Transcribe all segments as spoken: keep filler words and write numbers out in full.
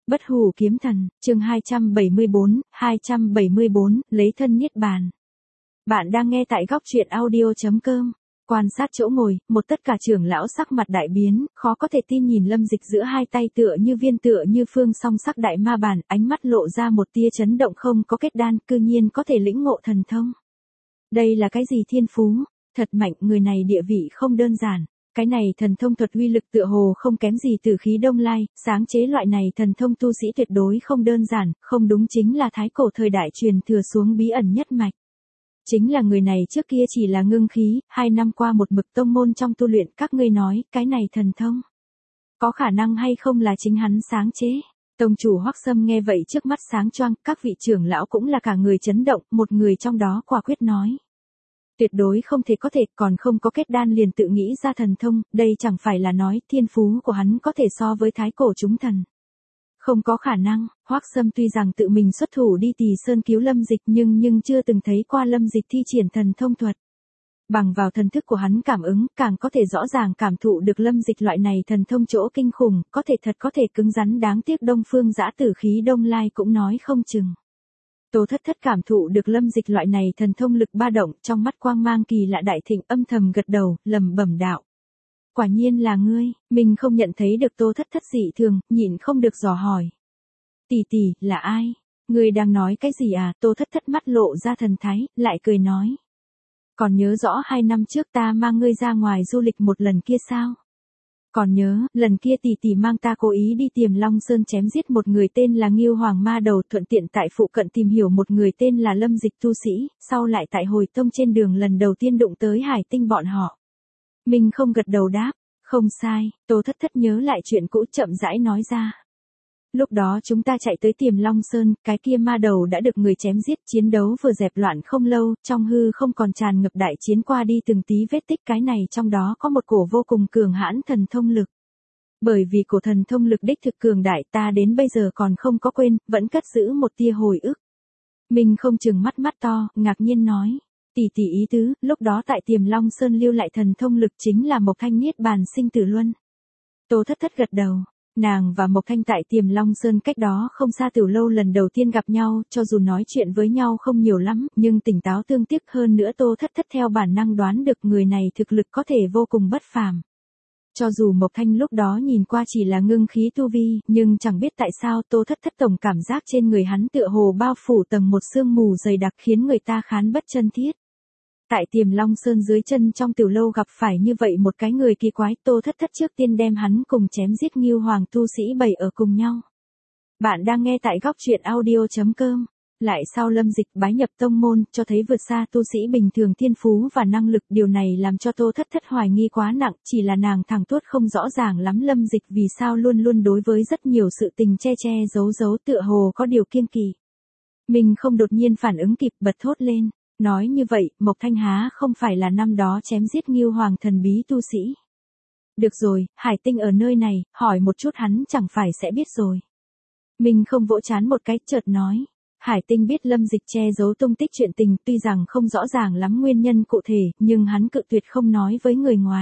Bất hủ kiếm thần, chương hai trăm bảy mươi bốn, hai trăm bảy mươi bốn, lấy thân niết bàn. Bạn đang nghe tại góc truyện audio chấm com. Quan sát chỗ ngồi, một tất cả trưởng lão sắc mặt đại biến, khó có thể tin nhìn Lâm Dịch giữa hai tay tựa như viên tựa như phương song sắc đại ma bản, ánh mắt lộ ra một tia chấn động không có kết đan, cư nhiên có thể lĩnh ngộ thần thông. Đây là cái gì thiên phú? Thật mạnh, người này địa vị không đơn giản. Cái này thần thông thuật uy lực tựa hồ không kém gì Tử Khí Đông Lai, sáng chế loại này thần thông tu sĩ tuyệt đối không đơn giản, không đúng chính là thái cổ thời đại truyền thừa xuống bí ẩn nhất mạch. Chính là người này trước kia chỉ là ngưng khí, hai năm qua một mực tông môn trong tu luyện, các ngươi nói, cái này thần thông. Có khả năng hay không là chính hắn sáng chế? Tông chủ Hoắc Sâm nghe vậy trước mắt sáng choang, các vị trưởng lão cũng là cả người chấn động, một người trong đó quả quyết nói. Tuyệt đối không thể có thể, còn không có kết đan liền tự nghĩ ra thần thông, đây chẳng phải là nói thiên phú của hắn có thể so với thái cổ chúng thần. Không có khả năng, Hoắc Sâm tuy rằng tự mình xuất thủ đi Tỳ Sơn cứu Lâm Dịch nhưng nhưng chưa từng thấy qua Lâm Dịch thi triển thần thông thuật. Bằng vào thần thức của hắn cảm ứng, càng có thể rõ ràng cảm thụ được Lâm Dịch loại này thần thông chỗ kinh khủng, có thể thật có thể cứng rắn, đáng tiếc Đông Phương Dã Tử Khí Đông Lai cũng nói không chừng. Tô Thất Thất cảm thụ được Lâm Dịch loại này thần thông lực ba động, trong mắt quang mang kỳ lạ đại thịnh, âm thầm gật đầu, lẩm bẩm đạo. Quả nhiên là ngươi, mình không nhận thấy được Tô Thất Thất dị thường, nhịn không được dò hỏi. Tỷ tỷ, là ai? Ngươi đang nói cái gì à? Tô Thất Thất mắt lộ ra thần thái, lại cười nói. Còn nhớ rõ hai năm trước ta mang ngươi ra ngoài du lịch một lần kia sao? Còn nhớ, lần kia tỷ tỷ mang ta cố ý đi Tiềm Long Sơn chém giết một người tên là Ngưu Hoàng Ma Đầu, thuận tiện tại phụ cận tìm hiểu một người tên là Lâm Dịch tu sĩ, sau lại tại hồi tông trên đường lần đầu tiên đụng tới Hải Tinh bọn họ. Mình không gật đầu đáp, không sai, Tô Thất Thất nhớ lại chuyện cũ chậm rãi nói ra. Lúc đó chúng ta chạy tới Tiềm Long Sơn, cái kia ma đầu đã được người chém giết, chiến đấu vừa dẹp loạn không lâu, trong hư không còn tràn ngập đại chiến qua đi từng tí vết tích, cái này trong đó có một cổ vô cùng cường hãn thần thông lực. Bởi vì cổ thần thông lực đích thực cường đại, ta đến bây giờ còn không có quên, vẫn cất giữ một tia hồi ức. Mình không chừng mắt mắt to, ngạc nhiên nói. Tỷ tỷ ý tứ, lúc đó tại Tiềm Long Sơn lưu lại thần thông lực chính là Mộc Thanh niết bàn sinh tử luân. Tô Thất Thất gật đầu. Nàng và Mộc Thanh tại Tiềm Long Sơn cách đó không xa Tiểu Lâu lần đầu tiên gặp nhau, cho dù nói chuyện với nhau không nhiều lắm, nhưng tỉnh táo tương tiếc hơn nữa Tô Thất Thất theo bản năng đoán được người này thực lực có thể vô cùng bất phàm. Cho dù Mộc Thanh lúc đó nhìn qua chỉ là ngưng khí tu vi, nhưng chẳng biết tại sao Tô Thất Thất tổng cảm giác trên người hắn tựa hồ bao phủ tầng một sương mù dày đặc khiến người ta khán bất chân thiết. Tại Tiềm Long Sơn dưới chân trong Tiểu Lâu gặp phải như vậy một cái người kỳ quái, Tô Thất Thất trước tiên đem hắn cùng chém giết Ngưu Hoàng tu sĩ bày ở cùng nhau. Bạn đang nghe tại góc truyện audio chấm com. Lại sau Lâm Dịch bái nhập tông môn, cho thấy vượt xa tu sĩ bình thường thiên phú và năng lực, điều này làm cho Tô Thất Thất hoài nghi quá nặng, chỉ là nàng thẳng tuốt không rõ ràng lắm Lâm Dịch vì sao luôn luôn đối với rất nhiều sự tình che che giấu giấu, tựa hồ có điều kiêng kỵ. Mình không đột nhiên phản ứng kịp, bật thốt lên. Nói như vậy, Mộc Thanh há không phải là năm đó chém giết Ngưu Hoàng thần bí tu sĩ. Được rồi, Hải Tinh ở nơi này, hỏi một chút hắn chẳng phải sẽ biết rồi. Mình không vỗ chán một cái, chợt nói. Hải Tinh biết Lâm Dịch che giấu tung tích chuyện tình, tuy rằng không rõ ràng lắm nguyên nhân cụ thể, nhưng hắn cự tuyệt không nói với người ngoài.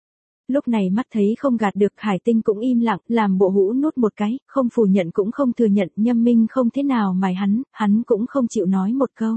Lúc này mắt thấy không gạt được, Hải Tinh cũng im lặng, làm bộ hũ nút một cái, không phủ nhận cũng không thừa nhận, Nhâm Minh không thế nào mài hắn, hắn cũng không chịu nói một câu.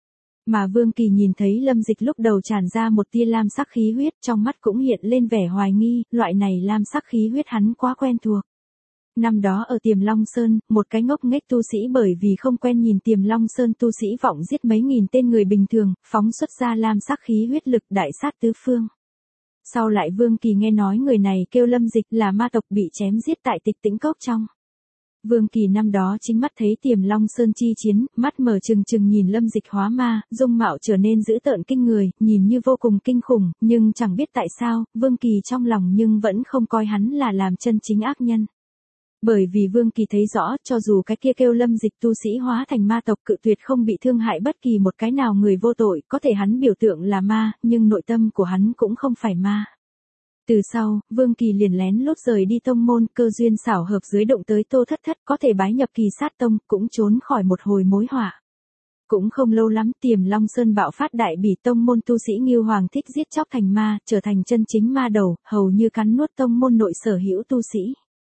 Mà Vương Kỳ nhìn thấy Lâm Dịch lúc đầu tràn ra một tia lam sắc khí huyết, trong mắt cũng hiện lên vẻ hoài nghi, loại này lam sắc khí huyết hắn quá quen thuộc. Năm đó ở Tiềm Long Sơn, một cái ngốc nghếch tu sĩ bởi vì không quen nhìn Tiềm Long Sơn tu sĩ vọng giết mấy nghìn tên người bình thường, phóng xuất ra lam sắc khí huyết lực đại sát tứ phương. Sau lại Vương Kỳ nghe nói người này kêu Lâm Dịch là ma tộc bị chém giết tại Tịch Tĩnh Cốc trong. Vương Kỳ năm đó chính mắt thấy Tiềm Long Sơn chi chiến, mắt mở trừng trừng nhìn Lâm Dịch hóa ma, dung mạo trở nên dữ tợn kinh người, nhìn như vô cùng kinh khủng, nhưng chẳng biết tại sao, Vương Kỳ trong lòng nhưng vẫn không coi hắn là làm chân chính ác nhân. Bởi vì Vương Kỳ thấy rõ, cho dù cái kia kêu Lâm Dịch tu sĩ hóa thành ma tộc cự tuyệt không bị thương hại bất kỳ một cái nào người vô tội, có thể hắn biểu tượng là ma, nhưng nội tâm của hắn cũng không phải ma. Từ sau, Vương Kỳ liền lén lút rời đi tông môn, cơ duyên xảo hợp dưới động tới Tô Thất Thất, có thể bái nhập Kỳ Sát Tông, cũng trốn khỏi một hồi mối họa. Cũng không lâu lắm, Tiềm Long Sơn bạo phát đại bỉ, tông môn tu sĩ Ngưu Hoàng thích giết chóc thành ma, trở thành chân chính ma đầu, hầu như cắn nuốt tông môn nội sở hữu tu sĩ.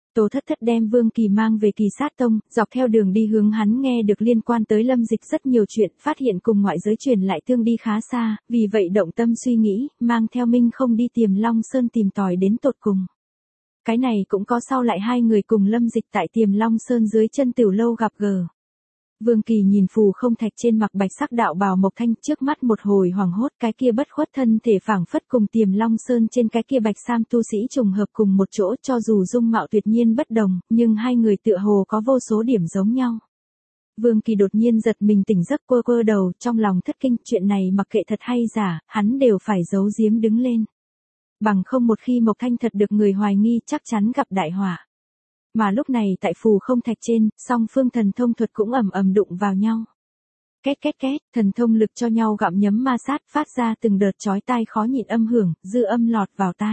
Tô Thất Thất đem Vương Kỳ mang về Kỳ Sát Tông, dọc theo đường đi hướng hắn nghe được liên quan tới Lâm Dịch rất nhiều chuyện, phát hiện cùng ngoại giới truyền lại tương đi khá xa, vì vậy động tâm suy nghĩ, mang theo Minh không đi Tiềm Long Sơn tìm tòi đến tột cùng. Cái này cũng có sau lại hai người cùng Lâm Dịch tại Tiềm Long Sơn dưới chân tiểu lâu gặp gỡ. Vương Kỳ nhìn phù không thạch trên mặc bạch sắc đạo bào Mộc Thanh, trước mắt một hồi hoàng hốt, cái kia bất khuất thân thể phảng phất cùng Tiềm Long Sơn trên cái kia bạch sam tu sĩ trùng hợp cùng một chỗ, cho dù dung mạo tuyệt nhiên bất đồng, nhưng hai người tựa hồ có vô số điểm giống nhau. Vương Kỳ đột nhiên giật mình tỉnh giấc, quơ quơ đầu, trong lòng thất kinh, chuyện này mặc kệ thật hay giả, hắn đều phải giấu giếm đứng lên. Bằng không một khi Mộc Thanh thật được người hoài nghi chắc chắn gặp đại họa. Mà lúc này tại phù không thạch trên, song phương thần thông thuật cũng ầm ầm đụng vào nhau. Két két két, thần thông lực cho nhau gặm nhấm ma sát, phát ra từng đợt chói tai khó nhịn âm hưởng, dư âm lọt vào tai.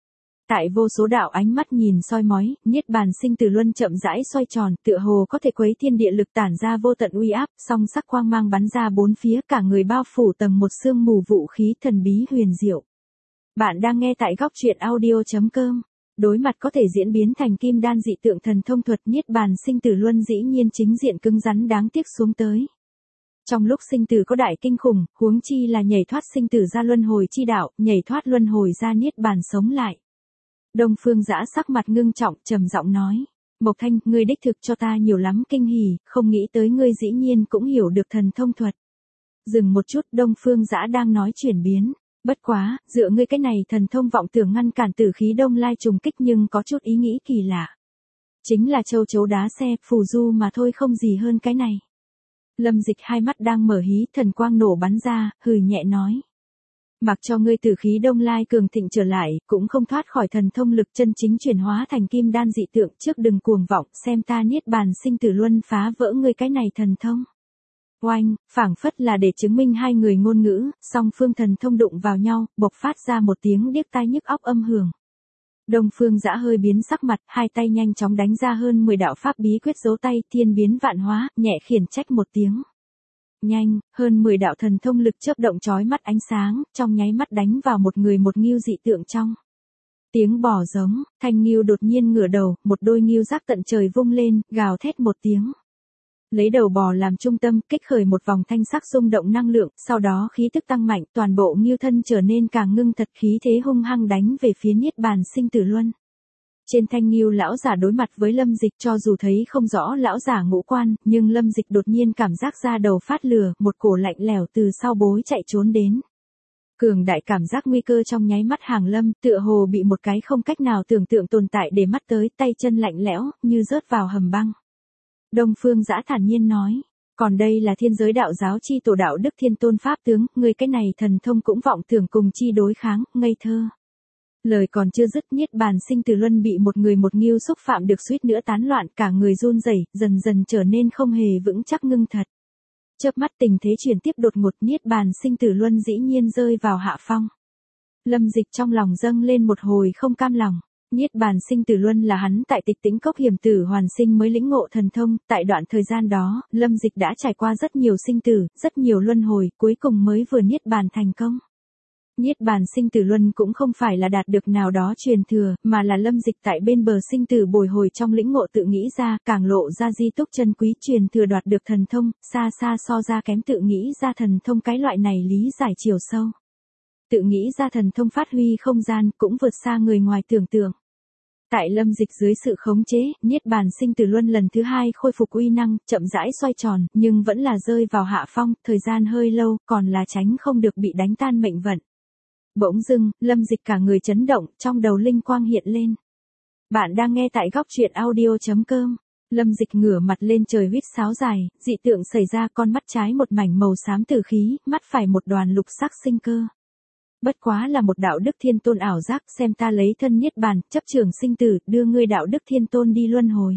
Tại vô số đạo ánh mắt nhìn soi mói, niết bàn sinh tử luân chậm rãi xoay tròn, tựa hồ có thể quấy thiên địa lực tản ra vô tận uy áp, song sắc quang mang bắn ra bốn phía, cả người bao phủ tầng một sương mù vũ khí thần bí huyền diệu. Bạn đang nghe tại góc truyện audio chấm com. Đối mặt có thể diễn biến thành kim đan dị tượng thần thông thuật, niết bàn sinh tử luân dĩ nhiên chính diện cứng rắn đáng tiếc xuống tới. Trong lúc sinh tử có đại kinh khủng, huống chi là nhảy thoát sinh tử ra luân hồi chi đạo, nhảy thoát luân hồi ra niết bàn sống lại. Đông Phương Dã sắc mặt ngưng trọng, trầm giọng nói: Mộc Thanh, ngươi đích thực cho ta nhiều lắm kinh hỉ, không nghĩ tới ngươi dĩ nhiên cũng hiểu được thần thông thuật. Dừng một chút, Đông Phương Dã đang nói chuyển biến. Bất quá, dựa ngươi cái này thần thông vọng tưởng ngăn cản tử khí đông lai trùng kích nhưng có chút ý nghĩ kỳ lạ. Chính là châu chấu đá xe, phù du mà thôi, không gì hơn cái này. Lâm Dịch hai mắt đang mở hí, thần quang nổ bắn ra, hừ nhẹ nói. Mặc cho ngươi tử khí đông lai cường thịnh trở lại, cũng không thoát khỏi thần thông lực chân chính chuyển hóa thành kim đan dị tượng, trước đừng cuồng vọng, xem ta niết bàn sinh tử luân phá vỡ ngươi cái này thần thông. Oanh, phảng phất là để chứng minh hai người ngôn ngữ, song phương thần thông đụng vào nhau, bộc phát ra một tiếng điếc tai nhức óc âm hưởng. Đông Phương Dã hơi biến sắc mặt, hai tay nhanh chóng đánh ra hơn mười đạo pháp bí quyết dấu tay, thiên biến vạn hóa, nhẹ khiển trách một tiếng. Nhanh, hơn mười đạo thần thông lực chớp động chói mắt ánh sáng, trong nháy mắt đánh vào một người một ngưu dị tượng trong. Tiếng bò giống, thanh ngưu đột nhiên ngửa đầu, một đôi ngưu giác tận trời vung lên, gào thét một tiếng. Lấy đầu bò làm trung tâm, kích khởi một vòng thanh sắc rung động năng lượng, sau đó khí tức tăng mạnh, toàn bộ ngưu thân trở nên càng ngưng thật, khí thế hung hăng đánh về phía niết bàn sinh tử luân. Trên thanh ngưu lão giả đối mặt với Lâm Dịch, cho dù thấy không rõ lão giả ngũ quan, nhưng Lâm Dịch đột nhiên cảm giác da đầu phát lửa, một cổ lạnh lẽo từ sau bối chạy trốn đến. Cường đại cảm giác nguy cơ trong nháy mắt hàng Lâm, tựa hồ bị một cái không cách nào tưởng tượng tồn tại để mắt tới, tay chân lạnh lẽo, như rớt vào hầm băng. Đông Phương Dã thản nhiên nói, còn đây là thiên giới đạo giáo chi tổ đạo đức thiên tôn pháp tướng, người cái này thần thông cũng vọng tưởng cùng chi đối kháng, ngây thơ. Lời còn chưa dứt, niết bàn sinh tử luân bị một người một ngưu xúc phạm được suýt nữa tán loạn, cả người run rẩy, dần dần trở nên không hề vững chắc ngưng thật. Chớp mắt tình thế chuyển tiếp đột ngột, niết bàn sinh tử luân dĩ nhiên rơi vào hạ phong. Lâm Dịch trong lòng dâng lên một hồi không cam lòng. Niết bàn sinh tử luân là hắn tại Tịch Tĩnh Cốc hiểm tử hoàn sinh mới lĩnh ngộ thần thông, tại đoạn thời gian đó, Lâm Dịch đã trải qua rất nhiều sinh tử, rất nhiều luân hồi, cuối cùng mới vừa niết bàn thành công. Niết bàn sinh tử luân cũng không phải là đạt được nào đó truyền thừa, mà là Lâm Dịch tại bên bờ sinh tử bồi hồi trong lĩnh ngộ tự nghĩ ra, càng lộ ra di túc chân quý, truyền thừa đoạt được thần thông, xa xa so ra kém tự nghĩ ra thần thông, cái loại này lý giải chiều sâu. Tự nghĩ ra thần thông phát huy không gian, cũng vượt xa người ngoài tưởng tượng. Tại Lâm Dịch dưới sự khống chế, niết bàn sinh tử luân lần thứ hai khôi phục uy năng, chậm rãi xoay tròn, nhưng vẫn là rơi vào hạ phong, thời gian hơi lâu, còn là tránh không được bị đánh tan mệnh vận. Bỗng dưng, Lâm Dịch cả người chấn động, trong đầu linh quang hiện lên. Bạn đang nghe tại góc truyện audio chấm com. Lâm Dịch ngửa mặt lên trời huýt sáo dài, dị tượng xảy ra, con mắt trái một mảnh màu xám tử khí, mắt phải một đoàn lục sắc sinh cơ. Bất quá là một đạo đức thiên tôn ảo giác, xem ta lấy thân niết bàn, chấp trường sinh tử, đưa ngươi đạo đức thiên tôn đi luân hồi.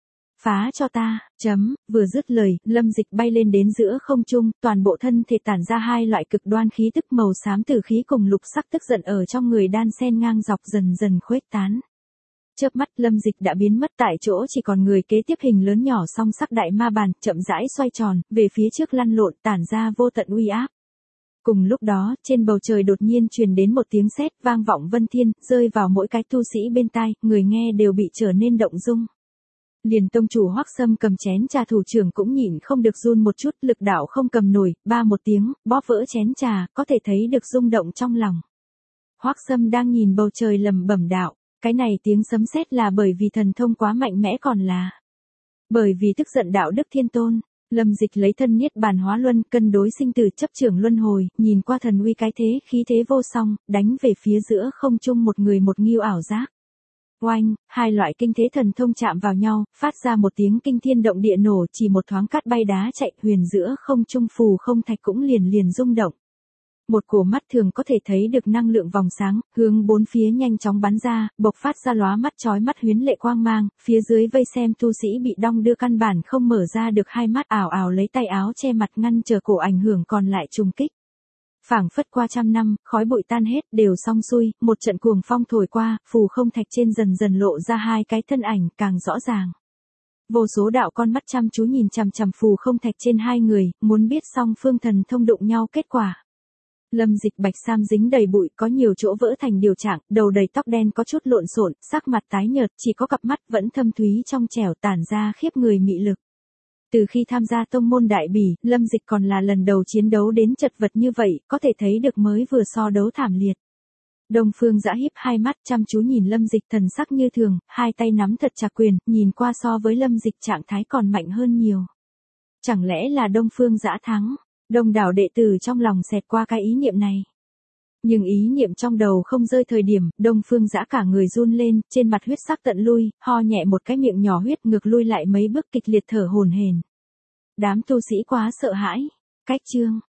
Phá cho ta, chấm, vừa dứt lời, Lâm Dịch bay lên đến giữa không trung, toàn bộ thân thể tản ra hai loại cực đoan khí tức màu xám tử khí cùng lục sắc tức giận ở trong người đan xen ngang dọc dần dần khuếch tán. Chớp mắt Lâm Dịch đã biến mất tại chỗ, chỉ còn người kế tiếp hình lớn nhỏ song sắc đại ma bàn, chậm rãi xoay tròn, về phía trước lăn lộn, tản ra vô tận uy áp. Cùng lúc đó, trên bầu trời đột nhiên truyền đến một tiếng sét vang vọng vân thiên, rơi vào mỗi cái tu sĩ bên tai, người nghe đều bị trở nên động dung. Liền tông chủ Hoắc Sâm cầm chén trà thủ trưởng cũng nhịn không được run một chút, lực đạo không cầm nổi, ba một tiếng, bóp vỡ chén trà, có thể thấy được rung động trong lòng. Hoắc Sâm đang nhìn bầu trời lẩm bẩm đạo, cái này tiếng sấm sét là bởi vì thần thông quá mạnh mẽ còn là bởi vì tức giận đạo đức thiên tôn. Lâm Dịch lấy thân niết bàn hóa luân, cân đối sinh tử, chấp trưởng luân hồi, nhìn qua thần uy cái thế, khí thế vô song, đánh về phía giữa không trung một người một nghiêu ảo giác. Oanh, hai loại kinh thế thần thông chạm vào nhau, phát ra một tiếng kinh thiên động địa nổ, chỉ một thoáng cát bay đá chạy, huyền giữa không trung phù không thạch cũng liền liền rung động. Một cổ mắt thường có thể thấy được năng lượng vòng sáng, hướng bốn phía nhanh chóng bắn ra, bộc phát ra lóa mắt chói mắt huyến lệ quang mang, phía dưới vây xem tu sĩ bị đong đưa căn bản không mở ra được hai mắt, ảo ảo lấy tay áo che mặt ngăn chờ cổ ảnh hưởng còn lại trùng kích. Phảng phất qua trăm năm, khói bụi tan hết, đều xong xuôi, một trận cuồng phong thổi qua, phù không thạch trên dần dần lộ ra hai cái thân ảnh càng rõ ràng. Vô số đạo con mắt chăm chú nhìn chằm chằm phù không thạch trên hai người, muốn biết song phương thần thông đụng nhau kết quả. Lâm Dịch bạch sam dính đầy bụi, có nhiều chỗ vỡ thành điều trạng, đầu đầy tóc đen có chút lộn xộn, sắc mặt tái nhợt, chỉ có cặp mắt vẫn thâm thúy trong trẻo tản ra khiếp người mị lực. Từ khi tham gia tông môn đại bỉ, Lâm Dịch còn là lần đầu chiến đấu đến chật vật như vậy, có thể thấy được mới vừa so đấu thảm liệt. Đông Phương Dã híp hai mắt chăm chú nhìn Lâm Dịch, thần sắc như thường, hai tay nắm thật chặt quyền, nhìn qua so với Lâm Dịch trạng thái còn mạnh hơn nhiều. Chẳng lẽ là Đông Phương Dã thắng? Đông đảo đệ tử trong lòng xẹt qua cái ý niệm này. Nhưng ý niệm trong đầu không rơi thời điểm, Đông Phương Dã cả người run lên, trên mặt huyết sắc tận lui, ho nhẹ một cái miệng nhỏ huyết ngược lui lại mấy bước kịch liệt thở hổn hển. Đám tu sĩ quá sợ hãi. Cách chương